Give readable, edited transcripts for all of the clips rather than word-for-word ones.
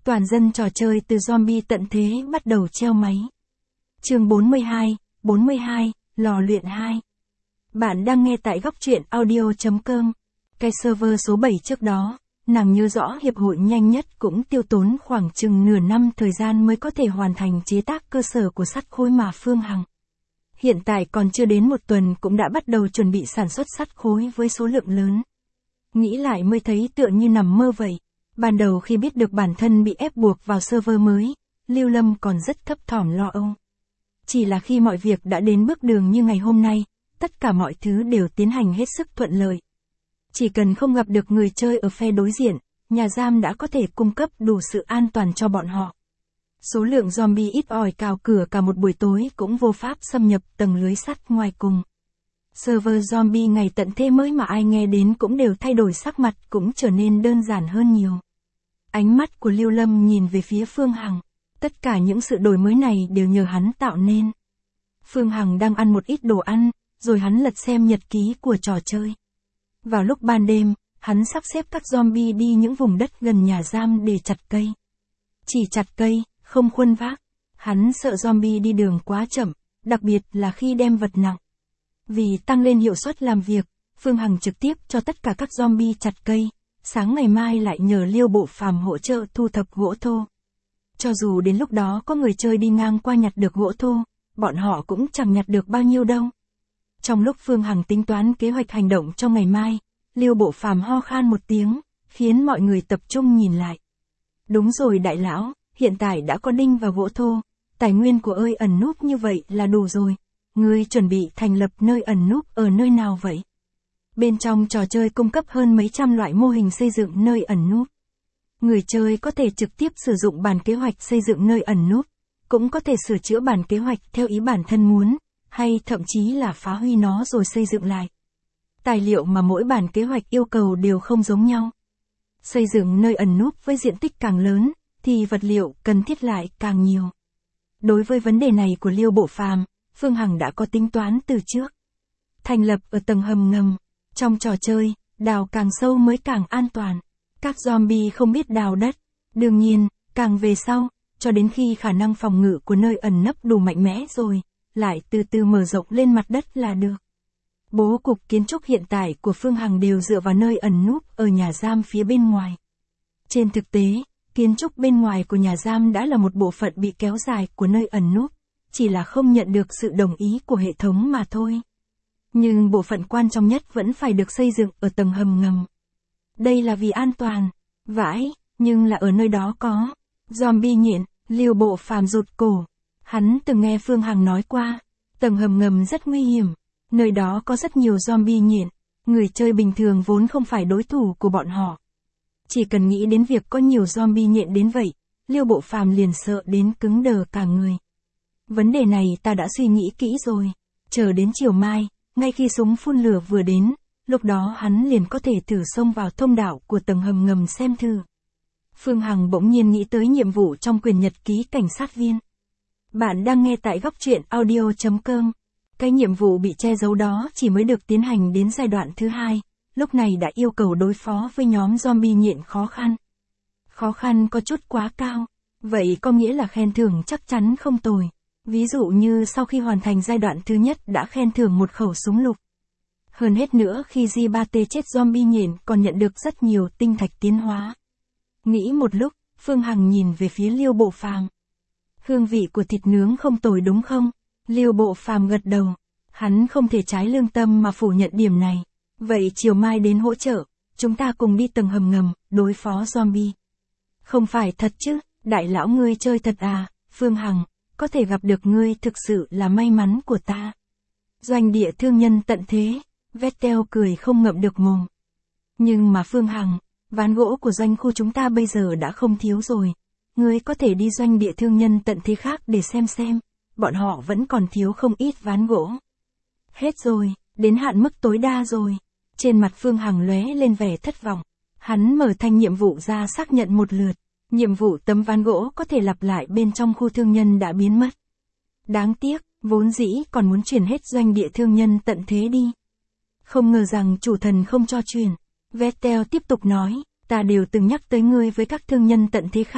Toàn dân trò chơi từ zombie tận thế bắt đầu treo máy. Chương 42, lò luyện 2. Bạn đang nghe tại góc truyện audio.com. Cái server số 7 trước đó, nàng nhớ rõ hiệp hội nhanh nhất cũng tiêu tốn khoảng chừng nửa năm thời gian mới có thể hoàn thành chế tác cơ sở của sắt khối mà Phương Hằng. Hiện tại còn chưa đến một tuần cũng đã bắt đầu chuẩn bị sản xuất sắt khối với số lượng lớn. Nghĩ lại mới thấy tựa như nằm mơ vậy. Ban đầu khi biết được bản thân bị ép buộc vào server mới, Lưu Lâm còn rất thấp thỏm lo âu. Chỉ là khi mọi việc đã đến bước đường như ngày hôm nay, tất cả mọi thứ đều tiến hành hết sức thuận lợi. Chỉ cần không gặp được người chơi ở phe đối diện, nhà giam đã có thể cung cấp đủ sự an toàn cho bọn họ. Số lượng zombie ít ỏi cào cửa cả một buổi tối cũng vô pháp xâm nhập tầng lưới sắt ngoài cùng. Server zombie ngày tận thế mới mà ai nghe đến cũng đều thay đổi sắc mặt, cũng trở nên đơn giản hơn nhiều. Ánh mắt của Lưu Lâm nhìn về phía Phương Hằng. Tất cả những sự đổi mới này đều nhờ hắn tạo nên. Phương Hằng đang ăn một ít đồ ăn, rồi hắn lật xem nhật ký của trò chơi. Vào lúc ban đêm, hắn sắp xếp các zombie đi những vùng đất gần nhà giam để chặt cây. Chỉ chặt cây, không khuân vác. Hắn sợ zombie đi đường quá chậm, đặc biệt là khi đem vật nặng. Vì tăng lên hiệu suất làm việc, Phương Hằng trực tiếp cho tất cả các zombie chặt cây. Sáng ngày mai lại nhờ Liêu Bộ Phàm hỗ trợ thu thập gỗ thô. Cho dù đến lúc đó có người chơi đi ngang qua nhặt được gỗ thô, bọn họ cũng chẳng nhặt được bao nhiêu đâu. Trong lúc Phương Hằng tính toán kế hoạch hành động cho ngày mai, Liêu Bộ Phàm ho khan một tiếng, khiến mọi người tập trung nhìn lại. Đúng rồi đại lão, hiện tại đã có đinh và gỗ thô, tài nguyên của ơi ẩn núp như vậy là đủ rồi. Ngươi chuẩn bị thành lập nơi ẩn núp ở nơi nào vậy? Bên trong trò chơi cung cấp hơn mấy trăm loại mô hình xây dựng nơi ẩn núp. Người chơi có thể trực tiếp sử dụng bản kế hoạch xây dựng nơi ẩn núp, cũng có thể sửa chữa bản kế hoạch theo ý bản thân muốn, hay thậm chí là phá hủy nó rồi xây dựng lại. Tài liệu mà mỗi bản kế hoạch yêu cầu đều không giống nhau. Xây dựng nơi ẩn núp với diện tích càng lớn, thì vật liệu cần thiết lại càng nhiều. Đối với vấn đề này của Liêu Bộ Phàm, Phương Hằng đã có tính toán từ trước. Thành lập ở tầng hầm ngầm. Trong trò chơi, đào càng sâu mới càng an toàn. Các zombie không biết đào đất. Đương nhiên, càng về sau, cho đến khi khả năng phòng ngự của nơi ẩn nấp đủ mạnh mẽ rồi, lại từ từ mở rộng lên mặt đất là được. Bố cục kiến trúc hiện tại của Phương Hằng đều dựa vào nơi ẩn núp ở nhà giam phía bên ngoài. Trên thực tế, kiến trúc bên ngoài của nhà giam đã là một bộ phận bị kéo dài của nơi ẩn núp, chỉ là không nhận được sự đồng ý của hệ thống mà thôi. Nhưng bộ phận quan trọng nhất vẫn phải được xây dựng ở tầng hầm ngầm. Đây là vì an toàn. Vãi, nhưng là ở nơi đó có zombie nhện. Liêu Bộ Phàm rụt cổ. Hắn từng nghe Phương Hằng nói qua, tầng hầm ngầm rất nguy hiểm. Nơi đó có rất nhiều zombie nhện. Người chơi bình thường vốn không phải đối thủ của bọn họ. Chỉ cần nghĩ đến việc có nhiều zombie nhện đến vậy, Liêu Bộ Phàm liền sợ đến cứng đờ cả người. Vấn đề này ta đã suy nghĩ kỹ rồi. Chờ đến chiều mai, ngay khi súng phun lửa vừa đến, lúc đó hắn liền có thể thử xông vào thông đạo của tầng hầm ngầm xem thử. Phương Hằng bỗng nhiên nghĩ tới nhiệm vụ trong quyển nhật ký cảnh sát viên. Bạn đang nghe tại góc truyện audio.com. Cái nhiệm vụ bị che giấu đó chỉ mới được tiến hành đến giai đoạn thứ 2, lúc này đã yêu cầu đối phó với nhóm zombie nhện khó khăn. Khó khăn có chút quá cao, vậy có nghĩa là khen thưởng chắc chắn không tồi. Ví dụ như sau khi hoàn thành giai đoạn thứ nhất đã khen thưởng một khẩu súng lục. Hơn hết nữa khi J3T chết zombie nhện còn nhận được rất nhiều tinh thạch tiến hóa. Nghĩ một lúc, Phương Hằng nhìn về phía Liêu Bộ Phàm. Hương vị của thịt nướng không tồi đúng không? Liêu Bộ Phàm gật đầu. Hắn không thể trái lương tâm mà phủ nhận điểm này. Vậy chiều mai đến hỗ trợ, chúng ta cùng đi tầng hầm ngầm, đối phó zombie. Không phải thật chứ, đại lão ngươi chơi thật à, Phương Hằng. Có thể gặp được ngươi thực sự là may mắn của ta. Doanh địa thương nhân tận thế, Vettel cười không ngậm được mồm. Nhưng mà Phương Hằng, ván gỗ của doanh khu chúng ta bây giờ đã không thiếu rồi. Ngươi có thể đi doanh địa thương nhân tận thế khác để xem, bọn họ vẫn còn thiếu không ít ván gỗ. Hết rồi, đến hạn mức tối đa rồi. Trên mặt Phương Hằng lóe lên vẻ thất vọng. Hắn mở thanh nhiệm vụ ra xác nhận một lượt. Nhiệm vụ tấm ván gỗ có thể lặp lại bên trong khu thương nhân đã biến mất. Đáng tiếc, vốn dĩ còn muốn chuyển hết doanh địa thương nhân tận thế đi. Không ngờ rằng chủ thần không cho chuyển. Vettel tiếp tục nói, ta đều từng nhắc tới ngươi với các thương nhân tận thế khác,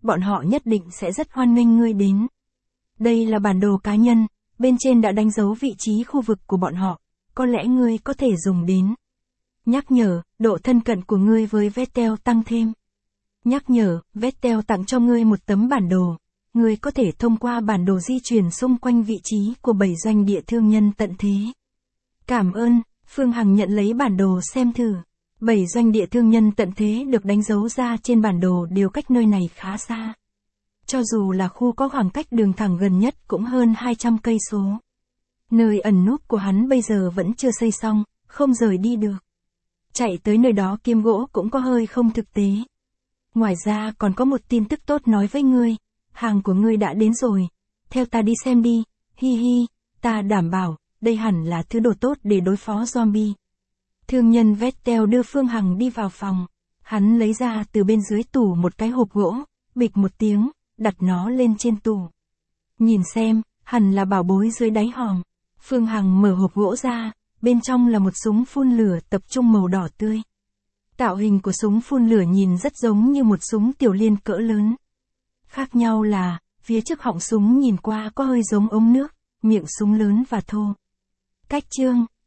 bọn họ nhất định sẽ rất hoan nghênh ngươi đến. Đây là bản đồ cá nhân, bên trên đã đánh dấu vị trí khu vực của bọn họ, có lẽ ngươi có thể dùng đến. Nhắc nhở, độ thân cận của ngươi với Vettel tăng thêm. Nhắc nhở, Vettel tặng cho ngươi một tấm bản đồ. Ngươi có thể thông qua bản đồ di chuyển xung quanh vị trí của 7 doanh địa thương nhân tận thế. Cảm ơn, Phương Hằng nhận lấy bản đồ xem thử. 7 doanh địa thương nhân tận thế được đánh dấu ra trên bản đồ đều cách nơi này khá xa. Cho dù là khu có khoảng cách đường thẳng gần nhất cũng hơn 200 cây số. Nơi ẩn núp của hắn bây giờ vẫn chưa xây xong, không rời đi được. Chạy tới nơi đó kiếm gỗ cũng có hơi không thực tế. Ngoài ra còn có một tin tức tốt nói với ngươi, hàng của ngươi đã đến rồi, theo ta đi xem đi, hi hi, ta đảm bảo, đây hẳn là thứ đồ tốt để đối phó zombie. Thương nhân Vettel đưa Phương Hằng đi vào phòng, hắn lấy ra từ bên dưới tủ một cái hộp gỗ, bịch một tiếng, đặt nó lên trên tủ. Nhìn xem, hẳn là bảo bối dưới đáy hòm. Phương Hằng mở hộp gỗ ra, bên trong là một súng phun lửa tập trung màu đỏ tươi. Tạo hình của súng phun lửa nhìn rất giống như một súng tiểu liên cỡ lớn. Khác nhau là, phía trước họng súng nhìn qua có hơi giống ống nước, miệng súng lớn và thô. Cách chương,